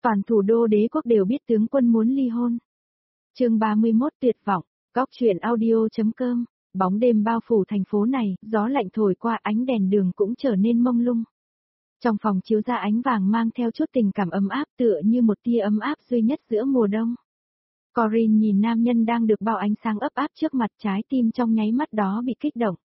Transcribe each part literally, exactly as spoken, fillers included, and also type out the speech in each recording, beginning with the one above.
Toàn thủ đô đế quốc đều biết tướng quân muốn ly hôn. Chương ba mươi mốt tuyệt vọng, góc truyện audio.com, bóng đêm bao phủ thành phố này, gió lạnh thổi qua ánh đèn đường cũng trở nên mông lung. Trong phòng chiếu ra ánh vàng mang theo chút tình cảm ấm áp tựa như một tia ấm áp duy nhất giữa mùa đông. Corinne nhìn nam nhân đang được bao ánh sáng ấp áp trước mặt, trái tim trong nháy mắt đó bị kích động.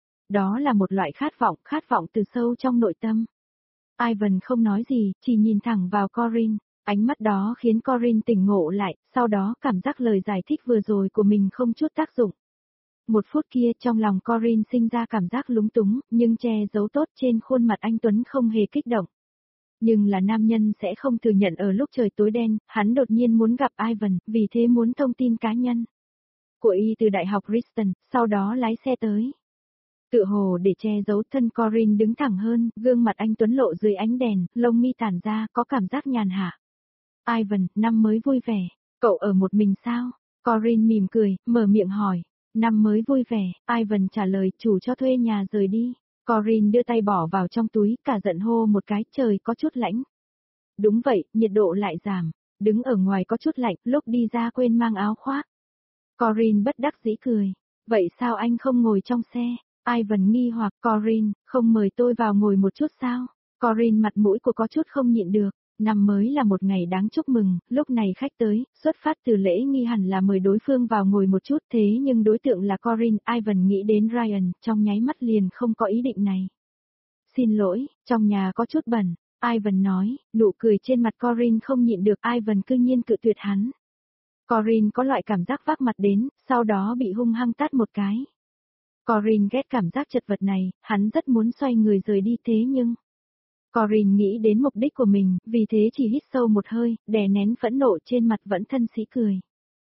Đó là một loại khát vọng, khát vọng từ sâu trong nội tâm. Ivan không nói gì, chỉ nhìn thẳng vào Corinne, ánh mắt đó khiến Corinne tỉnh ngộ lại, sau đó cảm giác lời giải thích vừa rồi của mình không chút tác dụng. Một phút kia trong lòng Corinne sinh ra cảm giác lúng túng, nhưng che giấu tốt trên khuôn mặt anh Tuấn không hề kích động. Nhưng là nam nhân sẽ không thừa nhận ở lúc trời tối đen, hắn đột nhiên muốn gặp Ivan, vì thế muốn thông tin cá nhân của y từ Đại học Princeton, sau đó lái xe tới. Tựa hồ để che giấu thân Corinne đứng thẳng hơn, gương mặt anh Tuấn lộ dưới ánh đèn, lông mi tản ra, có cảm giác nhàn hạ. Ivan, năm mới vui vẻ, cậu ở một mình sao? Corinne mỉm cười, mở miệng hỏi. Năm mới vui vẻ, Ivan trả lời, chủ cho thuê nhà rời đi. Corinne đưa tay bỏ vào trong túi, cả giận hô một cái, trời có chút lạnh. Đúng vậy, nhiệt độ lại giảm, đứng ở ngoài có chút lạnh, lúc đi ra quên mang áo khoác. Corinne bất đắc dĩ cười. Vậy sao anh không ngồi trong xe? Ivan nghi hoặc, Corinne, không mời tôi vào ngồi một chút sao? Corinne mặt mũi của có chút không nhịn được. Năm mới là một ngày đáng chúc mừng, lúc này khách tới, xuất phát từ lễ nghi hẳn là mời đối phương vào ngồi một chút, thế nhưng đối tượng là Corinne. Ivan nghĩ đến Ryan, trong nháy mắt liền không có ý định này. Xin lỗi, trong nhà có chút bẩn, Ivan nói, nụ cười trên mặt Corinne không nhịn được, Ivan cư nhiên cự tuyệt hắn. Corinne có loại cảm giác vác mặt đến, sau đó bị hung hăng tát một cái. Corinne ghét cảm giác chật vật này, hắn rất muốn xoay người rời đi thế nhưng... Corinne nghĩ đến mục đích của mình, vì thế chỉ hít sâu một hơi, đè nén phẫn nộ trên mặt vẫn thân sĩ cười.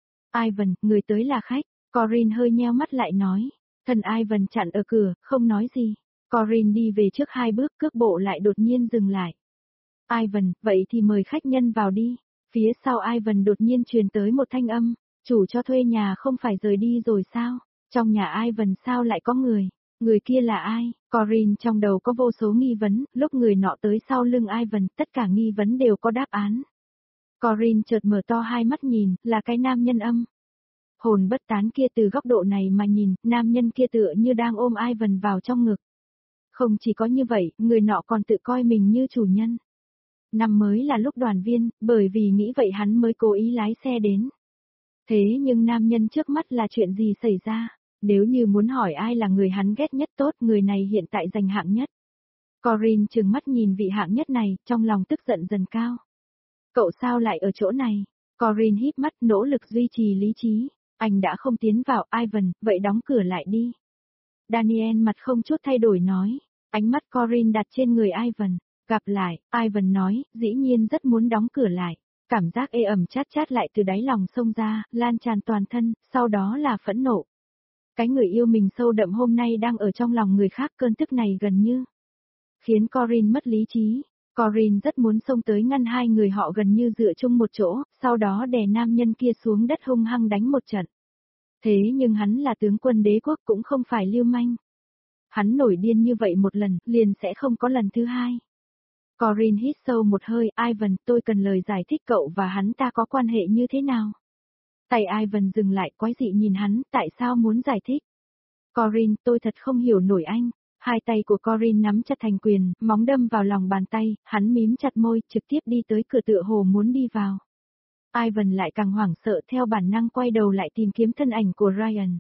Ivan, người tới là khách, Corinne hơi nheo mắt lại nói. Thần Ivan chặn ở cửa, không nói gì. Corinne đi về trước hai bước, cước bộ lại đột nhiên dừng lại. Ivan, vậy thì mời khách nhân vào đi. Phía sau Ivan đột nhiên truyền tới một thanh âm, chủ cho thuê nhà không phải rời đi rồi sao? Trong nhà Ivan sao lại có người? Người kia là ai? Corinne trong đầu có vô số nghi vấn, lúc người nọ tới sau lưng Ivan, tất cả nghi vấn đều có đáp án. Corinne chợt mở to hai mắt nhìn, là cái nam nhân âm. Hồn bất tán kia từ góc độ này mà nhìn, nam nhân kia tựa như đang ôm Ivan vào trong ngực. Không chỉ có như vậy, người nọ còn tự coi mình như chủ nhân. Năm mới là lúc đoàn viên, bởi vì nghĩ vậy hắn mới cố ý lái xe đến. Thế nhưng nam nhân trước mắt là chuyện gì xảy ra? Nếu như muốn hỏi ai là người hắn ghét nhất tốt, người này hiện tại giành hạng nhất. Corinne trừng mắt nhìn vị hạng nhất này, trong lòng tức giận dần cao. Cậu sao lại ở chỗ này? Corinne híp mắt nỗ lực duy trì lý trí. Anh đã không tiến vào, Ivan, vậy đóng cửa lại đi. Daniel mặt không chút thay đổi nói. Ánh mắt Corinne đặt trên người Ivan. Gặp lại, Ivan nói, dĩ nhiên rất muốn đóng cửa lại. Cảm giác ê ẩm chát chát lại từ đáy lòng xông ra, lan tràn toàn thân, sau đó là phẫn nộ. Cái người yêu mình sâu đậm hôm nay đang ở trong lòng người khác, cơn tức này gần như khiến Corinne mất lý trí. Corinne rất muốn xông tới ngăn hai người họ gần như dựa chung một chỗ, sau đó đè nam nhân kia xuống đất hung hăng đánh một trận. Thế nhưng hắn là tướng quân đế quốc cũng không phải lưu manh. Hắn nổi điên như vậy một lần, liền sẽ không có lần thứ hai. Corinne hít sâu một hơi, Ivan, tôi cần lời giải thích cậu và hắn ta có quan hệ như thế nào? Tay Ivan dừng lại, quái dị nhìn hắn, tại sao muốn giải thích? Corinne, tôi thật không hiểu nổi anh. Hai tay của Corinne nắm chặt thành quyền, móng đâm vào lòng bàn tay, hắn mím chặt môi, trực tiếp đi tới cửa tựa hồ muốn đi vào. Ivan lại càng hoảng sợ, theo bản năng quay đầu lại tìm kiếm thân ảnh của Ryan.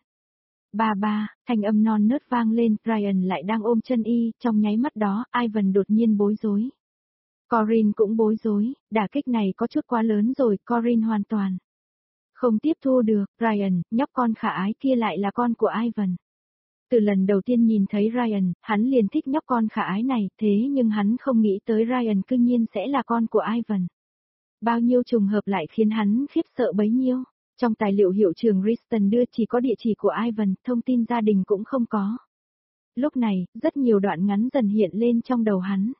Ba ba, thanh âm non nớt vang lên, Ryan lại đang ôm chân y, trong nháy mắt đó, Ivan đột nhiên bối rối. Corinne cũng bối rối, đả kích này có chút quá lớn rồi, Corinne hoàn toàn không tiếp thu được. Ryan, nhóc con khả ái kia lại là con của Ivan. Từ lần đầu tiên nhìn thấy Ryan, hắn liền thích nhóc con khả ái này, thế nhưng hắn không nghĩ tới Ryan cư nhiên sẽ là con của Ivan. Bao nhiêu trùng hợp lại khiến hắn khiếp sợ bấy nhiêu. Trong tài liệu hiệu trưởng Princeton đưa chỉ có địa chỉ của Ivan, thông tin gia đình cũng không có. Lúc này, rất nhiều đoạn ngắn dần hiện lên trong đầu hắn.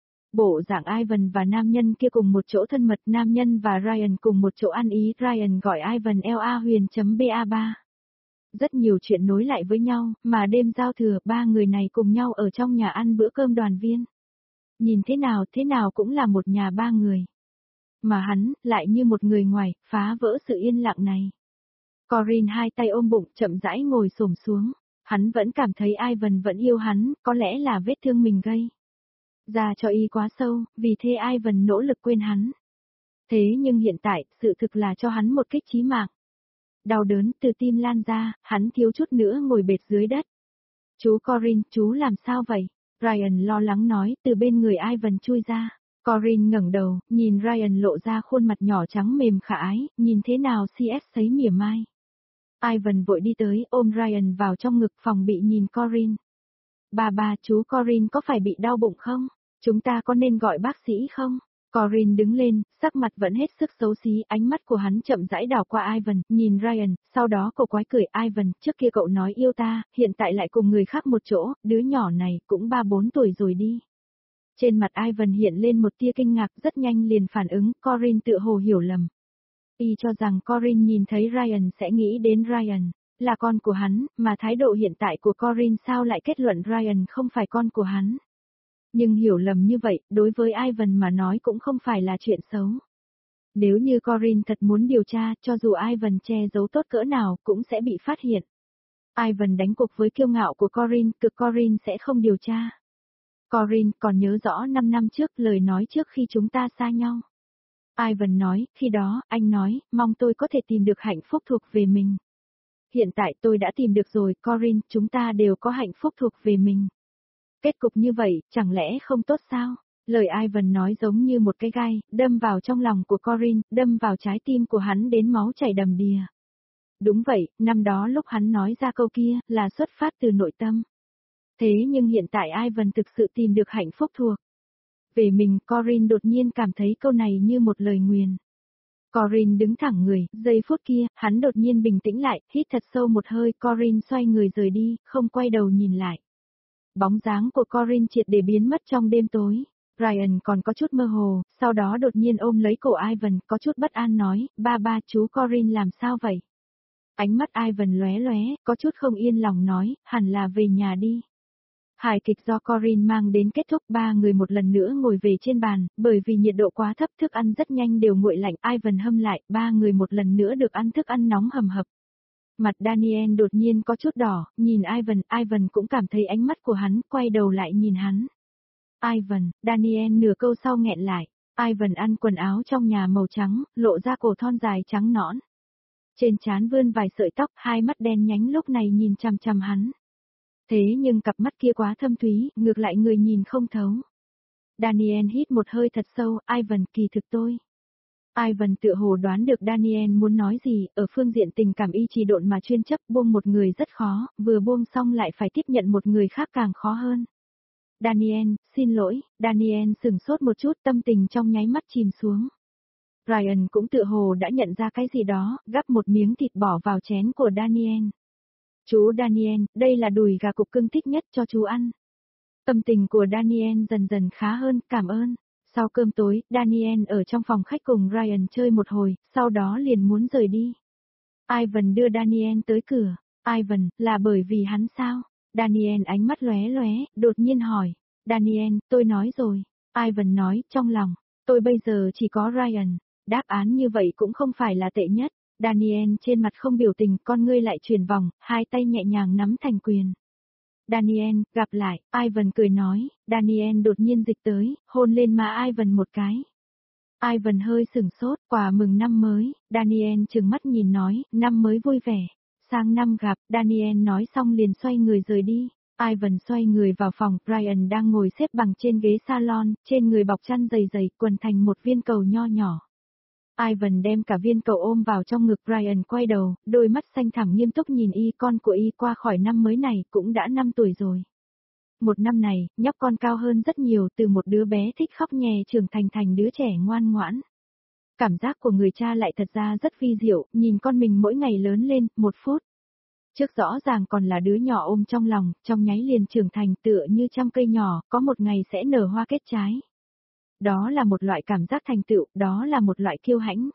Bộ dạng Ivan và nam nhân kia cùng một chỗ thân mật, nam nhân và Ryan cùng một chỗ ăn ý, Ryan gọi Ivan la huyền.ba ba. Rất nhiều chuyện nối lại với nhau, mà đêm giao thừa, ba người này cùng nhau ở trong nhà ăn bữa cơm đoàn viên. Nhìn thế nào thế nào cũng là một nhà ba người. mà hắn, lại như một người ngoài, phá vỡ sự yên lặng này. Corinne hai tay ôm bụng, chậm rãi ngồi xổm xuống. Hắn vẫn cảm thấy Ivan vẫn yêu hắn, có lẽ là vết thương mình gây ra cho y quá sâu, vì thế Ivan nỗ lực quên hắn. Thế nhưng hiện tại, sự thực là cho hắn một kích chí mạng. Đau đớn từ tim lan ra, hắn thiếu chút nữa ngồi bệt dưới đất. Chú Corinne, chú làm sao vậy? Ryan lo lắng nói, từ bên người Ivan chui ra. Corinne ngẩng đầu, nhìn Ryan lộ ra khuôn mặt nhỏ trắng mềm khả ái, nhìn thế nào xê ét thấy mỉa mai. Ivan vội đi tới, ôm Ryan vào trong ngực phòng bị nhìn Corinne. Bà bà, chú Corinne có phải bị đau bụng không? Chúng ta có nên gọi bác sĩ không? Corinne đứng lên, sắc mặt vẫn hết sức xấu xí, ánh mắt của hắn chậm rãi đảo qua Ivan, nhìn Ryan, sau đó cậu quái cười, Ivan, trước kia cậu nói yêu ta, hiện tại lại cùng người khác một chỗ, đứa nhỏ này cũng ba bốn tuổi rồi đi. Trên mặt Ivan hiện lên một tia kinh ngạc, rất nhanh liền phản ứng, Corinne tự hồ hiểu lầm. Y cho rằng Corinne nhìn thấy Ryan sẽ nghĩ đến Ryan, là con của hắn, mà thái độ hiện tại của Corinne sao lại kết luận Ryan không phải con của hắn. Nhưng hiểu lầm như vậy, đối với Ivan mà nói cũng không phải là chuyện xấu. Nếu như Corinne thật muốn điều tra, cho dù Ivan che giấu tốt cỡ nào cũng sẽ bị phát hiện. Ivan đánh cuộc với kiêu ngạo của Corinne, cực Corinne sẽ không điều tra. Corinne còn nhớ rõ năm năm trước lời nói trước khi chúng ta xa nhau. Ivan nói, khi đó, anh nói, mong tôi có thể tìm được hạnh phúc thuộc về mình. Hiện tại tôi đã tìm được rồi, Corinne, chúng ta đều có hạnh phúc thuộc về mình. Kết cục như vậy, chẳng lẽ không tốt sao? Lời Ivan nói giống như một cái gai, đâm vào trong lòng của Corinne, đâm vào trái tim của hắn đến máu chảy đầm đìa. Đúng vậy, năm đó lúc hắn nói ra câu kia, là xuất phát từ nội tâm. Thế nhưng hiện tại Ivan thực sự tìm được hạnh phúc thuộc về mình, Corinne đột nhiên cảm thấy câu này như một lời nguyền. Corinne đứng thẳng người, giây phút kia, hắn đột nhiên bình tĩnh lại, hít thật sâu một hơi, Corinne xoay người rời đi, không quay đầu nhìn lại. Bóng dáng của Corinne triệt để biến mất trong đêm tối. Ryan còn có chút mơ hồ, sau đó đột nhiên ôm lấy cổ Ivan, có chút bất an nói, ba ba, chú Corinne làm sao vậy? Ánh mắt Ivan lóe lóe, có chút không yên lòng nói, hẳn là về nhà đi. Hài kịch do Corinne mang đến kết thúc, ba người một lần nữa ngồi về trên bàn, bởi vì nhiệt độ quá thấp thức ăn rất nhanh đều nguội lạnh, Ivan hâm lại, ba người một lần nữa được ăn thức ăn nóng hầm hập. Mặt Daniel đột nhiên có chút đỏ, nhìn Ivan, Ivan cũng cảm thấy ánh mắt của hắn, quay đầu lại nhìn hắn. Ivan, Daniel nửa câu sau nghẹn lại, Ivan ăn quần áo trong nhà màu trắng, lộ ra cổ thon dài trắng nõn. Trên trán vươn vài sợi tóc, hai mắt đen nhánh lúc này nhìn chằm chằm hắn. Thế nhưng cặp mắt kia quá thâm thúy, ngược lại người nhìn không thấu. Daniel hít một hơi thật sâu, Ivan, kỳ thực tôi. Ivan tựa hồ đoán được Daniel muốn nói gì, ở phương diện tình cảm y trì độn mà chuyên chấp, buông một người rất khó, vừa buông xong lại phải tiếp nhận một người khác càng khó hơn. Daniel, xin lỗi, Daniel sửng sốt một chút, tâm tình trong nháy mắt chìm xuống. Ryan cũng tựa hồ đã nhận ra cái gì đó, gắp một miếng thịt bỏ vào chén của Daniel. Chú Daniel, đây là đùi gà cục cưng thích nhất cho chú ăn. Tâm tình của Daniel dần dần khá hơn, cảm ơn. Sau cơm tối, Daniel ở trong phòng khách cùng Ryan chơi một hồi, sau đó liền muốn rời đi. Ivan đưa Daniel tới cửa. Ivan, là bởi vì hắn sao? Daniel ánh mắt lóe lóe, đột nhiên hỏi. Daniel, tôi nói rồi. Ivan nói, trong lòng, tôi bây giờ chỉ có Ryan. Đáp án như vậy cũng không phải là tệ nhất. Daniel trên mặt không biểu tình, con ngươi lại chuyển vòng, hai tay nhẹ nhàng nắm thành quyền. Daniel, gặp lại, Ivan cười nói, Daniel đột nhiên dịch tới, hôn lên má Ivan một cái. Ivan hơi sửng sốt, quà mừng năm mới, Daniel trừng mắt nhìn nói, năm mới vui vẻ, sang năm gặp, Daniel nói xong liền xoay người rời đi. Ivan xoay người vào phòng, Ryan đang ngồi xếp bằng trên ghế salon, trên người bọc chăn dày dày, quần thành một viên cầu nho nhỏ. Ivan đem cả viên cầu ôm vào trong ngực, Ryan quay đầu, đôi mắt xanh thẳm nghiêm túc nhìn y, con của y qua khỏi năm mới này cũng đã năm tuổi rồi. Một năm này, nhóc con cao hơn rất nhiều, từ một đứa bé thích khóc nhè trưởng thành thành đứa trẻ ngoan ngoãn. Cảm giác của người cha lại thật ra rất vi diệu, nhìn con mình mỗi ngày lớn lên, một phút. Trước rõ ràng còn là đứa nhỏ ôm trong lòng, trong nháy liền trưởng thành tựa như trăm cây nhỏ, có một ngày sẽ nở hoa kết trái. Đó là một loại cảm giác thành tựu, đó là một loại kiêu hãnh.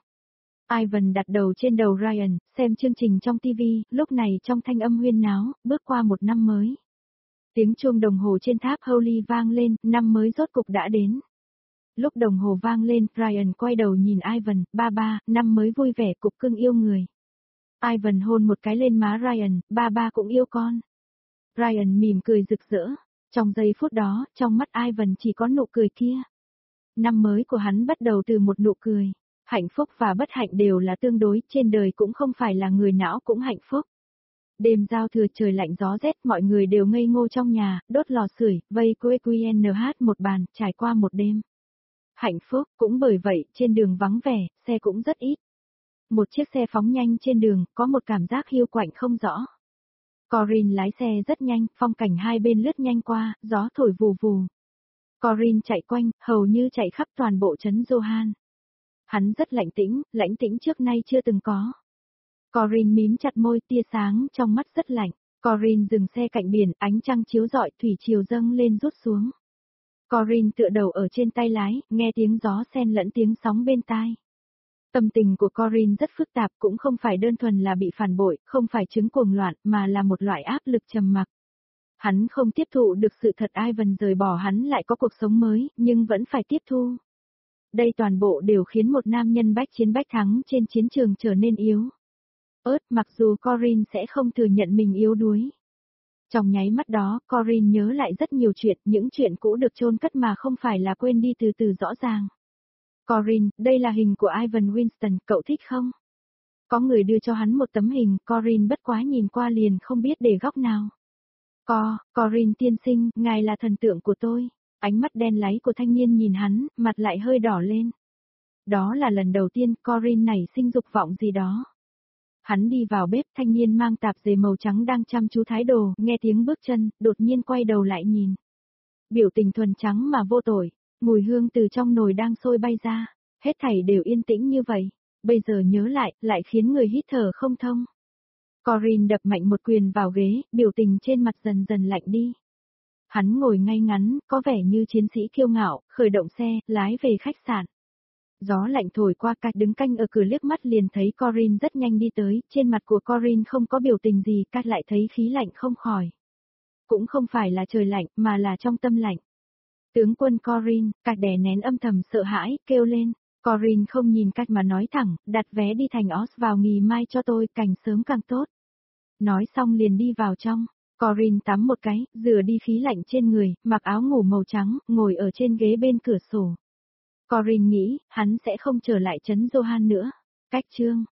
Ivan đặt đầu trên đầu Ryan, xem chương trình trong ti vi, lúc này trong thanh âm huyên náo, bước qua một năm mới. Tiếng chuông đồng hồ trên tháp Holy vang lên, năm mới rốt cục đã đến. Lúc đồng hồ vang lên, Ryan quay đầu nhìn Ivan, ba ba, năm mới vui vẻ cục cưng yêu người. Ivan hôn một cái lên má Ryan, ba ba cũng yêu con. Ryan mỉm cười rực rỡ. Trong giây phút đó, trong mắt Ivan chỉ có nụ cười kia. Năm mới của hắn bắt đầu từ một nụ cười. Hạnh phúc và bất hạnh đều là tương đối, trên đời cũng không phải là người não cũng hạnh phúc. Đêm giao thừa trời lạnh gió rét, mọi người đều ngây ngô trong nhà, đốt lò sưởi, vây quê quy en hát một bàn, trải qua một đêm. Hạnh phúc, cũng bởi vậy, trên đường vắng vẻ, xe cũng rất ít. Một chiếc xe phóng nhanh trên đường, có một cảm giác hiu quạnh không rõ. Corinne lái xe rất nhanh, phong cảnh hai bên lướt nhanh qua, gió thổi vù vù. Corinne chạy quanh, hầu như chạy khắp toàn bộ trấn Johan. Hắn rất lạnh tĩnh, lãnh tĩnh trước nay chưa từng có. Corinne mím chặt môi, tia sáng trong mắt rất lạnh. Corinne dừng xe cạnh biển, ánh trăng chiếu rọi, thủy triều dâng lên rút xuống. Corinne tựa đầu ở trên tay lái, nghe tiếng gió xen lẫn tiếng sóng bên tai. Tâm tình của Corinne rất phức tạp, cũng không phải đơn thuần là bị phản bội, không phải chứng cuồng loạn, mà là một loại áp lực trầm mặc. Hắn không tiếp thụ được sự thật Ivan rời bỏ hắn lại có cuộc sống mới, nhưng vẫn phải tiếp thu. Đây toàn bộ đều khiến một nam nhân bách chiến bách thắng trên chiến trường trở nên yếu ớt, mặc dù Corinne sẽ không thừa nhận mình yếu đuối. Trong nháy mắt đó, Corinne nhớ lại rất nhiều chuyện, những chuyện cũ được chôn cất mà không phải là quên đi từ từ rõ ràng. Corinne, đây là hình của Ivan Winston, cậu thích không? Có người đưa cho hắn một tấm hình, Corinne bất quá nhìn qua liền không biết để góc nào. Co, Corinne tiên sinh, ngài là thần tượng của tôi. Ánh mắt đen láy của thanh niên nhìn hắn, mặt lại hơi đỏ lên. Đó là lần đầu tiên Corinne nảy sinh dục vọng gì đó. Hắn đi vào bếp, thanh niên mang tạp dề màu trắng đang chăm chú thái đồ, nghe tiếng bước chân, đột nhiên quay đầu lại nhìn. Biểu tình thuần trắng mà vô tội, mùi hương từ trong nồi đang sôi bay ra, hết thảy đều yên tĩnh như vậy, bây giờ nhớ lại, lại khiến người hít thở không thông. Corinne đập mạnh một quyền vào ghế, biểu tình trên mặt dần dần lạnh đi. Hắn ngồi ngay ngắn, có vẻ như chiến sĩ kiêu ngạo, khởi động xe, lái về khách sạn. Gió lạnh thổi qua, Cạch đứng canh ở cửa liếc mắt liền thấy Corinne rất nhanh đi tới, trên mặt của Corinne không có biểu tình gì, Cạch lại thấy khí lạnh không khỏi. Cũng không phải là trời lạnh, mà là trong tâm lạnh. Tướng quân Corinne, Cạch đè nén âm thầm sợ hãi, kêu lên. Corinne không nhìn Cạch mà nói thẳng, đặt vé đi thành Oz vào ngày mai cho tôi, càng sớm càng tốt. Nói xong liền đi vào trong. Corinne tắm một cái, rửa đi khí lạnh trên người, mặc áo ngủ màu trắng, ngồi ở trên ghế bên cửa sổ. Corinne nghĩ, hắn sẽ không trở lại trấn Johan nữa. Cách chương